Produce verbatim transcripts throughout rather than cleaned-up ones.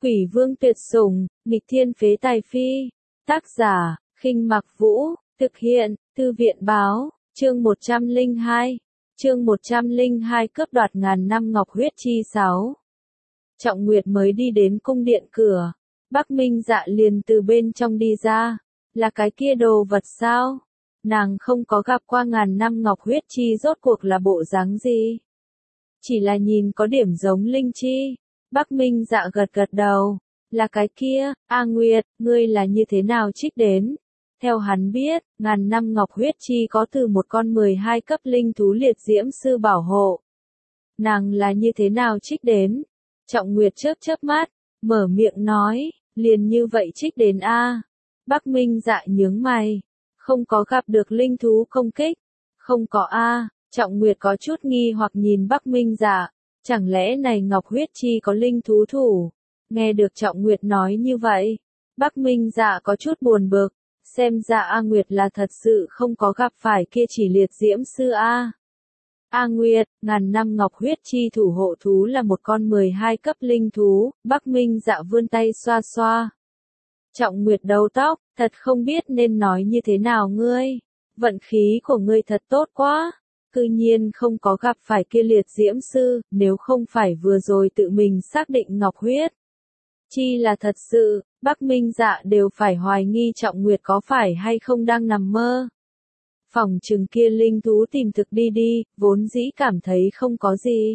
Quỷ vương tuyệt sủng, nghịch thiên phế tài phi. Tác giả, Khinh Mặc Vũ, thực hiện, Thư viện báo, chương một trăm lẻ hai. Chương một trăm lẻ hai cướp đoạt ngàn năm ngọc huyết chi sáu. Trọng Nguyệt mới đi đến cung điện cửa, Bắc Minh Dạ liền từ bên trong đi ra. Là cái kia đồ vật sao? Nàng không có gặp qua ngàn năm ngọc huyết chi rốt cuộc là bộ dáng gì? Chỉ là nhìn có điểm giống linh chi. Bắc Minh Dạ gật gật đầu. Là cái kia, A Nguyệt, ngươi là như thế nào trích đến? Theo hắn biết, ngàn năm ngọc huyết chi có từ một con mười hai cấp linh thú liệt diễm sư bảo hộ. Nàng là như thế nào trích đến? Trọng Nguyệt chớp chớp mắt, mở miệng nói, liền như vậy trích đến A. Bắc Minh Dạ nhướng mày, không có gặp được linh thú công kích, không có A. Trọng Nguyệt có chút nghi hoặc nhìn Bắc Minh Dạ, chẳng lẽ này ngọc huyết chi có linh thú thủ? Nghe được Trọng Nguyệt nói như vậy, Bắc Minh Dạ có chút buồn bực, xem ra A Nguyệt là thật sự không có gặp phải kia chỉ liệt diễm sư A. A Nguyệt, ngàn năm ngọc huyết chi thủ hộ thú là một con mười hai cấp linh thú. Bắc Minh Dạ vươn tay xoa xoa. Trọng Nguyệt đầu tóc, thật không biết nên nói như thế nào ngươi. Vận khí của ngươi thật tốt quá. Cư nhiên không có gặp phải kia liệt diễm sư, nếu không phải vừa rồi tự mình xác định ngọc huyết chi là thật sự, Bắc Minh Dạ đều phải hoài nghi Trọng Nguyệt có phải hay không đang nằm mơ. Phòng chừng kia linh thú tìm thực đi đi, vốn dĩ cảm thấy không có gì.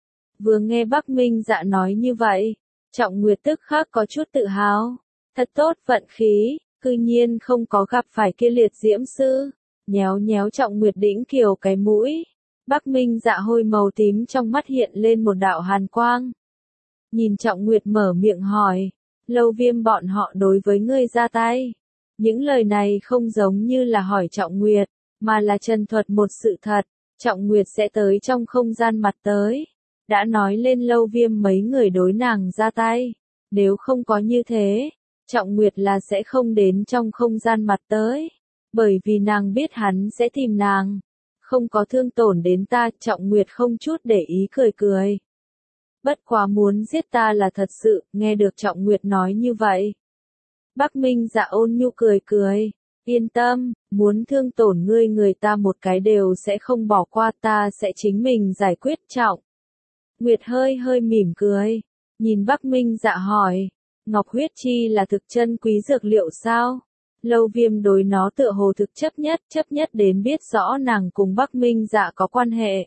Vừa nghe Bắc Minh Dạ nói như vậy, Trọng Nguyệt tức khắc có chút tự hào. Thật tốt vận khí, cư nhiên không có gặp phải kia liệt diễm sư. Nhéo nhéo Trọng Nguyệt đĩnh kiều cái mũi. Bắc Minh Dạ hôi màu tím trong mắt hiện lên một đạo hàn quang. Nhìn Trọng Nguyệt mở miệng hỏi, Lâu Viêm bọn họ đối với ngươi ra tay. Những lời này không giống như là hỏi Trọng Nguyệt, mà là chân thuật một sự thật. Trọng Nguyệt sẽ tới trong không gian mặt tới. Đã nói lên Lâu Viêm mấy người đối nàng ra tay. Nếu không có như thế, Trọng Nguyệt là sẽ không đến trong không gian mặt tới. Bởi vì nàng biết hắn sẽ tìm nàng. Không có thương tổn đến ta, Trọng Nguyệt không chút để ý cười cười. Bất quá muốn giết ta là thật sự, nghe được Trọng Nguyệt nói như vậy. Bắc Minh Dạ ôn nhu cười cười, yên tâm, muốn thương tổn ngươi người ta một cái đều sẽ không bỏ qua, ta sẽ chính mình giải quyết. Trọng Nguyệt hơi hơi mỉm cười, nhìn Bắc Minh Dạ hỏi, ngọc huyết chi là thực chân quý dược liệu sao? Lâu Viêm đối nó tựa hồ thực chấp nhất, chấp nhất đến biết rõ nàng cùng Bắc Minh Dạ có quan hệ.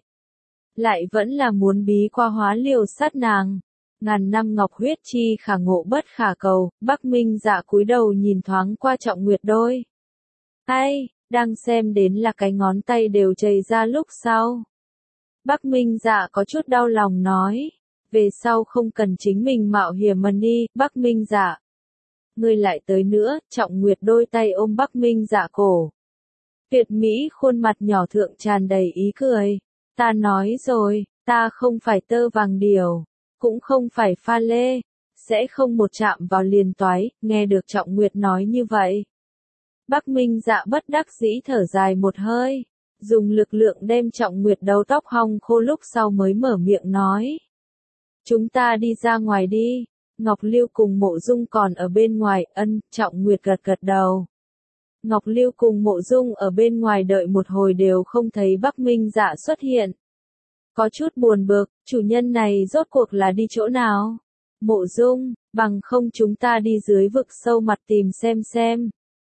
Lại vẫn là muốn bí qua hóa liều sát nàng. Ngàn năm ngọc huyết chi khả ngộ bất khả cầu. Bắc Minh Dạ cúi đầu nhìn thoáng qua Trọng Nguyệt đôi tay, đang xem đến là cái ngón tay đều chảy ra lúc sau. Bắc Minh Dạ có chút đau lòng nói, về sau không cần chính mình mạo hiểm mà đi. Bắc Minh Dạ, ngươi lại tới nữa. Trọng Nguyệt đôi tay ôm Bắc Minh Dạ cổ. Tuyệt mỹ khuôn mặt nhỏ thượng tràn đầy ý cười. Ta nói rồi, ta không phải tơ vàng điểu, cũng không phải pha lê, sẽ không một chạm vào liền toái. Nghe được Trọng Nguyệt nói như vậy, Bắc Minh Dạ bất đắc dĩ thở dài một hơi, dùng lực lượng đem Trọng Nguyệt đầu tóc hong khô lúc sau mới mở miệng nói. Chúng ta đi ra ngoài đi, Ngọc Lưu cùng Mộ Dung còn ở bên ngoài. Ân. Trọng Nguyệt gật gật đầu. Ngọc Lưu cùng Mộ Dung ở bên ngoài đợi một hồi đều không thấy Bắc Minh Dạ xuất hiện. Có chút buồn bực, chủ nhân này rốt cuộc là đi chỗ nào? Mộ Dung, bằng không chúng ta đi dưới vực sâu mặt tìm xem xem.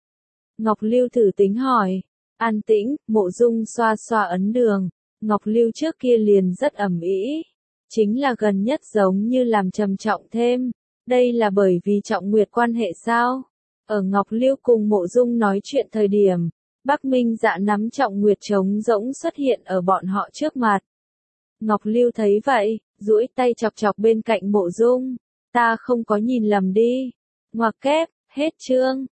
Ngọc Lưu thử tính hỏi. An tĩnh, Mộ Dung xoa xoa ấn đường. Ngọc Lưu trước kia liền rất ầm ĩ, chính là gần nhất giống như làm trầm trọng thêm. Đây là bởi vì Trọng Nguyệt quan hệ sao? Ở Ngọc Lưu cùng Mộ Dung nói chuyện thời điểm, Bắc Minh Dạ nắm Trọng Nguyệt trống rỗng xuất hiện ở bọn họ trước mặt. Ngọc Lưu thấy vậy, duỗi tay chọc chọc bên cạnh Mộ Dung. Ta không có nhìn lầm đi. Ngoặc kép, hết chương.